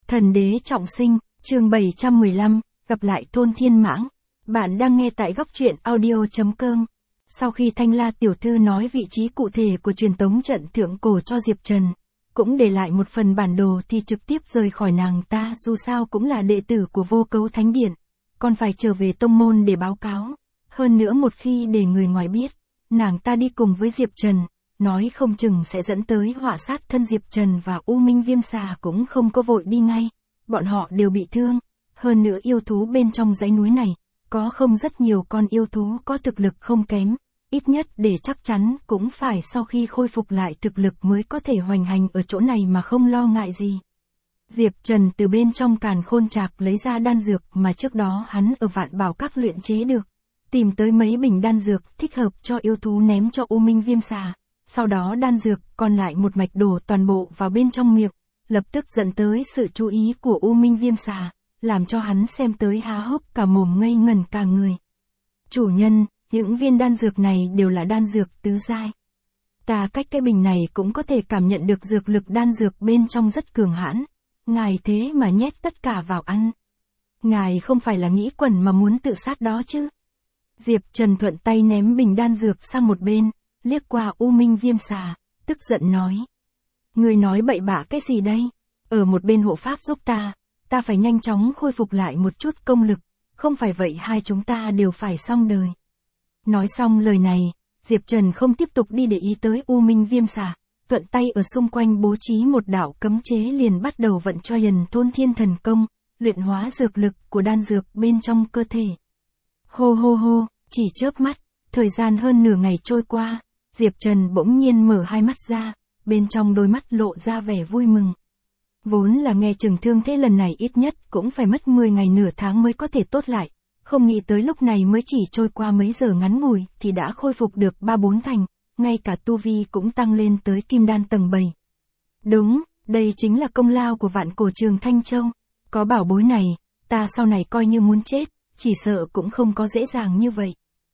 Thần đế trọng sinh, chương 715, gặp lại Thôn Thiên Mãng. Bạn đang nghe tại góc truyện audio.com. Sau khi Thanh La tiểu thư nói vị trí cụ thể của truyền tống trận thượng cổ cho Diệp Trần, cũng để lại một phần bản đồ thì trực tiếp rời khỏi nàng ta, dù sao cũng là đệ tử của Vô Cấu Thánh Điện, còn phải trở về tông môn để báo cáo. Hơn nữa một khi để người ngoài biết, nàng ta đi cùng với Diệp Trần, nói không chừng sẽ dẫn tới họa sát thân. Diệp Trần và U Minh Viêm Xà cũng không có vội đi ngay, bọn họ đều bị thương. Hơn nữa yêu thú bên trong dãy núi này, có không rất nhiều con yêu thú có thực lực không kém, ít nhất để chắc chắn cũng phải sau khi khôi phục lại thực lực mới có thể hoành hành ở chỗ này mà không lo ngại gì. Diệp Trần từ bên trong càn khôn trạc lấy ra đan dược mà trước đó hắn ở Vạn Bảo Các luyện chế được, tìm tới mấy bình đan dược thích hợp cho yêu thú ném cho U Minh Viêm Xà. Sau đó đan dược còn lại một mạch đổ toàn bộ vào bên trong miệng, lập tức dẫn tới sự chú ý của U Minh Viêm Xà, làm cho hắn xem tới há hốc cả mồm, ngây ngẩn cả người. Chủ nhân, những viên đan dược này đều là đan dược tứ giai. Ta cách cái bình này cũng có thể cảm nhận được dược lực đan dược bên trong rất cường hãn. Ngài thế mà nhét tất cả vào ăn. Ngài không phải là nghĩ quẩn mà muốn tự sát đó chứ? Diệp Trần thuận tay ném bình đan dược sang một bên, liếc qua U Minh Viêm Xà, tức giận nói. Người nói bậy bạ cái gì đây? Ở một bên hộ pháp giúp ta phải nhanh chóng khôi phục lại một chút công lực, không phải vậy hai chúng ta đều phải xong đời. Nói xong lời này, Diệp Trần không tiếp tục đi để ý tới U Minh Viêm Xà, thuận tay ở xung quanh bố trí một đạo cấm chế, liền bắt đầu vận cho Thôn Thiên Thần Công, luyện hóa dược lực của đan dược bên trong cơ thể. Hô hô hô, chỉ chớp mắt, thời gian hơn nửa ngày trôi qua, Diệp Trần bỗng nhiên mở hai mắt ra, bên trong đôi mắt lộ ra vẻ vui mừng. Vốn là nghe chừng thương thế lần này ít nhất cũng phải mất 10 ngày nửa tháng mới có thể tốt lại, không nghĩ tới lúc này mới chỉ trôi qua mấy giờ ngắn ngủi thì đã khôi phục được 3-4 thành, ngay cả tu vi cũng tăng lên tới kim đan tầng 7. Đúng, đây chính là công lao của Vạn Cổ Trường Thanh Châu, có bảo bối này, ta sau này coi như muốn chết, chỉ sợ cũng không có dễ dàng như vậy.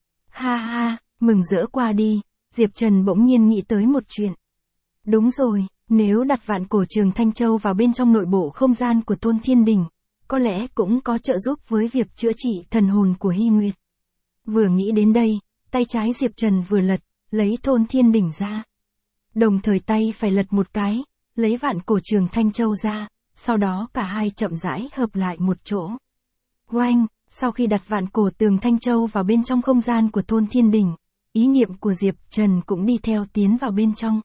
Ha ha, mừng rỡ qua đi, Diệp Trần bỗng nhiên nghĩ tới một chuyện. Đúng rồi, nếu đặt Vạn Cổ Trường Thanh Châu vào bên trong nội bộ không gian của Thôn Thiên Đỉnh, có lẽ cũng có trợ giúp với việc chữa trị thần hồn của Hy Nguyệt. Vừa nghĩ đến đây, tay trái Diệp Trần vừa lật, lấy Thôn Thiên Đỉnh ra. Đồng thời tay phải lật một cái, lấy Vạn Cổ Trường Thanh Châu ra, sau đó cả hai chậm rãi hợp lại một chỗ. Oanh, sau khi đặt Vạn Cổ Tường Thanh Châu vào bên trong không gian của Thôn Thiên Đỉnh, ý niệm của Diệp Trần cũng đi theo tiến vào bên trong.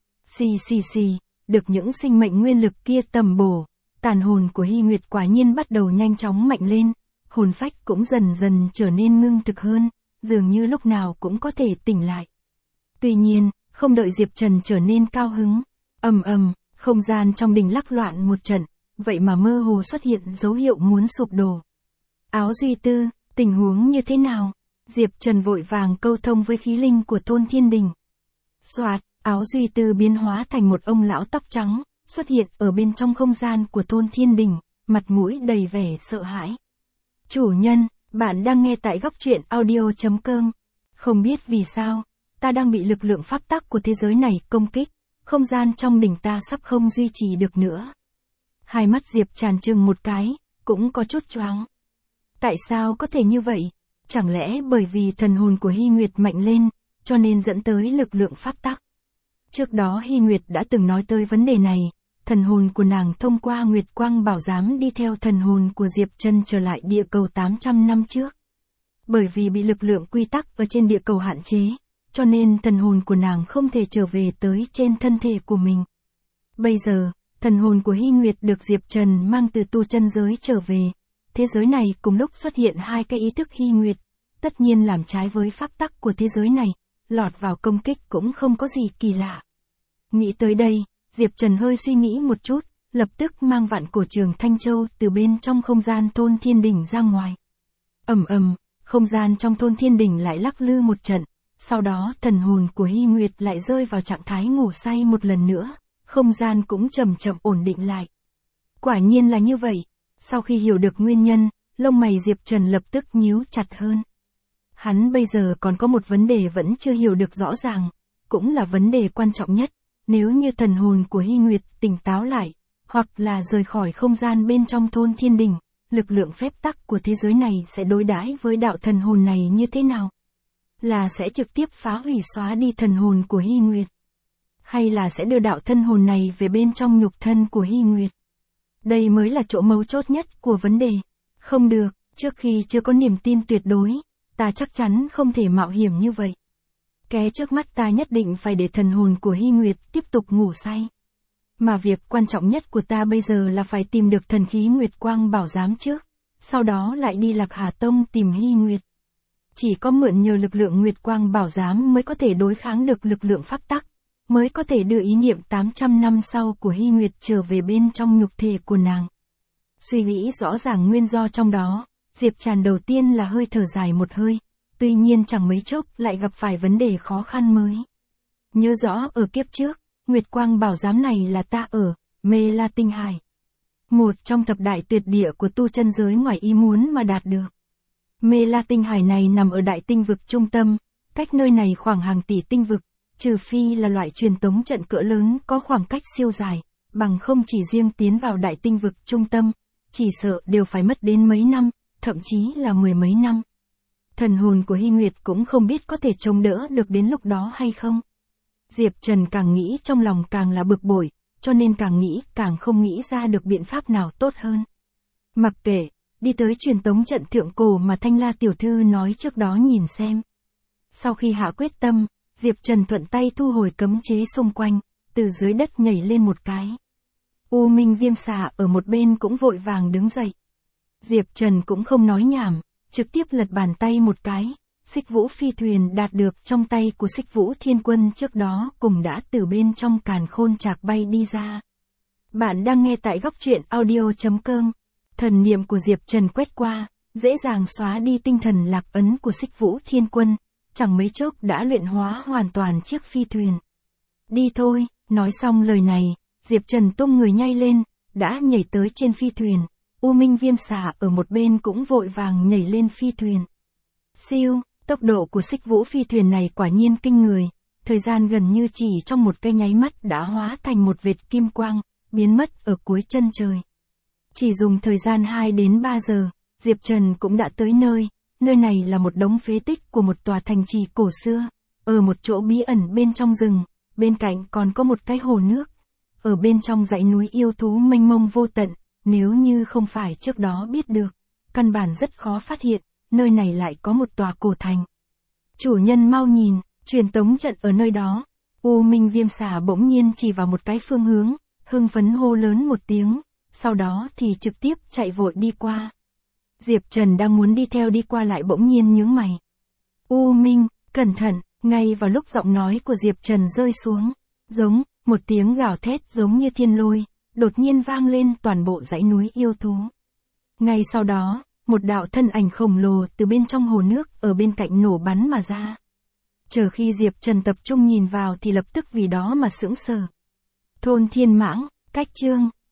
Xì, được những sinh mệnh nguyên lực kia tầm bổ, tàn hồn của Hy Nguyệt quả nhiên bắt đầu nhanh chóng mạnh lên, hồn phách cũng dần dần trở nên ngưng thực hơn, dường như lúc nào cũng có thể tỉnh lại. Tuy nhiên, không đợi Diệp Trần trở nên cao hứng, không gian trong đình lắc loạn một trận, vậy mà mơ hồ xuất hiện dấu hiệu muốn sụp đổ. Áo Duy Tư, tình huống như thế nào? Diệp Trần vội vàng câu thông với khí linh của Thôn Thiên Đình. Soạt, Áo Duy Tư biến hóa thành một ông lão tóc trắng, xuất hiện ở bên trong không gian của Thôn Thiên Đình, mặt mũi đầy vẻ sợ hãi. Chủ nhân, bạn đang nghe tại góc truyện audio.com. Không biết vì sao, ta đang bị lực lượng pháp tắc của thế giới này công kích, không gian trong đỉnh ta sắp không duy trì được nữa. Hai mắt Diệp tràn trừng một cái, cũng có chút choáng. Tại sao có thể như vậy? Chẳng lẽ bởi vì thần hồn của Hy Nguyệt mạnh lên, cho nên dẫn tới lực lượng pháp tắc? Trước đó Hy Nguyệt đã từng nói tới vấn đề này, thần hồn của nàng thông qua Nguyệt Quang Bảo Giám đi theo thần hồn của Diệp Trần trở lại địa cầu 800 năm trước. Bởi vì bị lực lượng quy tắc ở trên địa cầu hạn chế, cho nên thần hồn của nàng không thể trở về tới trên thân thể của mình. Bây giờ, thần hồn của Hy Nguyệt được Diệp Trần mang từ tu chân giới trở về. Thế giới này cùng lúc xuất hiện hai cái ý thức Hy Nguyệt, tất nhiên làm trái với pháp tắc của thế giới này, lọt vào công kích cũng không có gì kỳ lạ. Nghĩ tới đây, Diệp Trần hơi suy nghĩ một chút, lập tức mang Vạn Cổ Trường Thanh Châu từ bên trong không gian Thôn Thiên Đỉnh ra ngoài. Không gian trong Thôn Thiên Đỉnh lại lắc lư một trận, sau đó thần hồn của Hy Nguyệt lại rơi vào trạng thái ngủ say một lần nữa, không gian cũng chậm chậm ổn định lại. Quả nhiên là như vậy, sau khi hiểu được nguyên nhân, lông mày Diệp Trần lập tức nhíu chặt hơn. Hắn bây giờ còn có một vấn đề vẫn chưa hiểu được rõ ràng, cũng là vấn đề quan trọng nhất. Nếu như thần hồn của Hy Nguyệt tỉnh táo lại, hoặc là rời khỏi không gian bên trong thôn thiên đình, lực lượng phép tắc của thế giới này sẽ đối đãi với đạo thần hồn này như thế nào? Là sẽ trực tiếp phá hủy xóa đi thần hồn của Hy Nguyệt? Hay là sẽ đưa đạo thân hồn này về bên trong nhục thân của Hy Nguyệt? Đây mới là chỗ mấu chốt nhất của vấn đề. Không được, trước khi chưa có niềm tin tuyệt đối, ta chắc chắn không thể mạo hiểm như vậy. Cái trước mắt ta nhất định phải để thần hồn của Hy Nguyệt tiếp tục ngủ say. Mà việc quan trọng nhất của ta bây giờ là phải tìm được thần khí Nguyệt Quang Bảo Giám trước, sau đó lại đi Lạc Hà Tông tìm Hy Nguyệt. Chỉ có mượn nhờ lực lượng Nguyệt Quang Bảo Giám mới có thể đối kháng được lực lượng pháp tắc, mới có thể đưa ý niệm 800 năm sau của Hy Nguyệt trở về bên trong nhục thể của nàng. Suy nghĩ rõ ràng nguyên do trong đó, Diệp Trần đầu tiên là hơi thở dài một hơi, tuy nhiên chẳng mấy chốc lại gặp phải vấn đề khó khăn mới. Nhớ rõ ở kiếp trước, Nguyệt Quang Bảo Giám này là ta ở Mê La Tinh Hải. Một trong thập đại tuyệt địa của tu chân giới ngoài ý muốn mà đạt được. Mê La Tinh Hải này nằm ở đại tinh vực trung tâm, cách nơi này khoảng hàng tỷ tinh vực, trừ phi là loại truyền tống trận cỡ lớn có khoảng cách siêu dài, bằng không chỉ riêng tiến vào đại tinh vực trung tâm, chỉ sợ đều phải mất đến mấy năm, thậm chí là mười mấy năm. Thần hồn của Hy Nguyệt cũng không biết có thể chống đỡ được đến lúc đó hay không. Diệp Trần càng nghĩ trong lòng càng là bực bội, cho nên càng nghĩ càng không nghĩ ra được biện pháp nào tốt hơn. Mặc kệ, đi tới truyền tống trận thượng cổ mà Thanh La tiểu thư nói trước đó nhìn xem. Sau khi hạ quyết tâm, Diệp Trần thuận tay thu hồi cấm chế xung quanh, từ dưới đất nhảy lên một cái. U Minh Viêm Xà ở một bên cũng vội vàng đứng dậy. Diệp Trần cũng không nói nhảm, trực tiếp lật bàn tay một cái, Xích Vũ phi thuyền đạt được trong tay của Xích Vũ Thiên Quân trước đó cùng đã từ bên trong càn khôn trạc bay đi ra. Bạn đang nghe tại góc truyện audio.com. Thần niệm của Diệp Trần quét qua, dễ dàng xóa đi tinh thần lạc ấn của Xích Vũ Thiên Quân, chẳng mấy chốc đã luyện hóa hoàn toàn chiếc phi thuyền. Đi thôi, nói xong lời này, Diệp Trần tung người nhảy lên, đã nhảy tới trên phi thuyền. U Minh Viêm Xà ở một bên cũng vội vàng nhảy lên phi thuyền. Siêu, tốc độ của Xích Vũ phi thuyền này quả nhiên kinh người, thời gian gần như chỉ trong một cái nháy mắt đã hóa thành một vệt kim quang, biến mất ở cuối chân trời. Chỉ dùng thời gian 2 đến 3 giờ, Diệp Trần cũng đã tới nơi này là một đống phế tích của một tòa thành trì cổ xưa, ở một chỗ bí ẩn bên trong rừng, bên cạnh còn có một cái hồ nước, ở bên trong dãy núi yêu thú mênh mông vô tận, nếu như không phải trước đó biết được, căn bản rất khó phát hiện, nơi này lại có một tòa cổ thành. Chủ nhân mau nhìn, truyền tống trận ở nơi đó. U Minh Viêm Xà bỗng nhiên chỉ vào một cái phương hướng, hưng phấn hô lớn một tiếng, sau đó thì trực tiếp chạy vội đi qua. Diệp Trần đang muốn đi theo đi qua lại bỗng nhiên nhướng mày. U Minh, cẩn thận, ngay vào lúc giọng nói của Diệp Trần rơi xuống, giống, một tiếng gào thét giống như thiên lôi, đột nhiên vang lên toàn bộ dãy núi yêu thú. Ngay sau đó, một đạo thân ảnh khổng lồ từ bên trong hồ nước ở bên cạnh nổ bắn mà ra. Chờ khi Diệp Trần tập trung nhìn vào thì lập tức vì đó mà sững sờ. Thôn Thiên Mãng, cách chương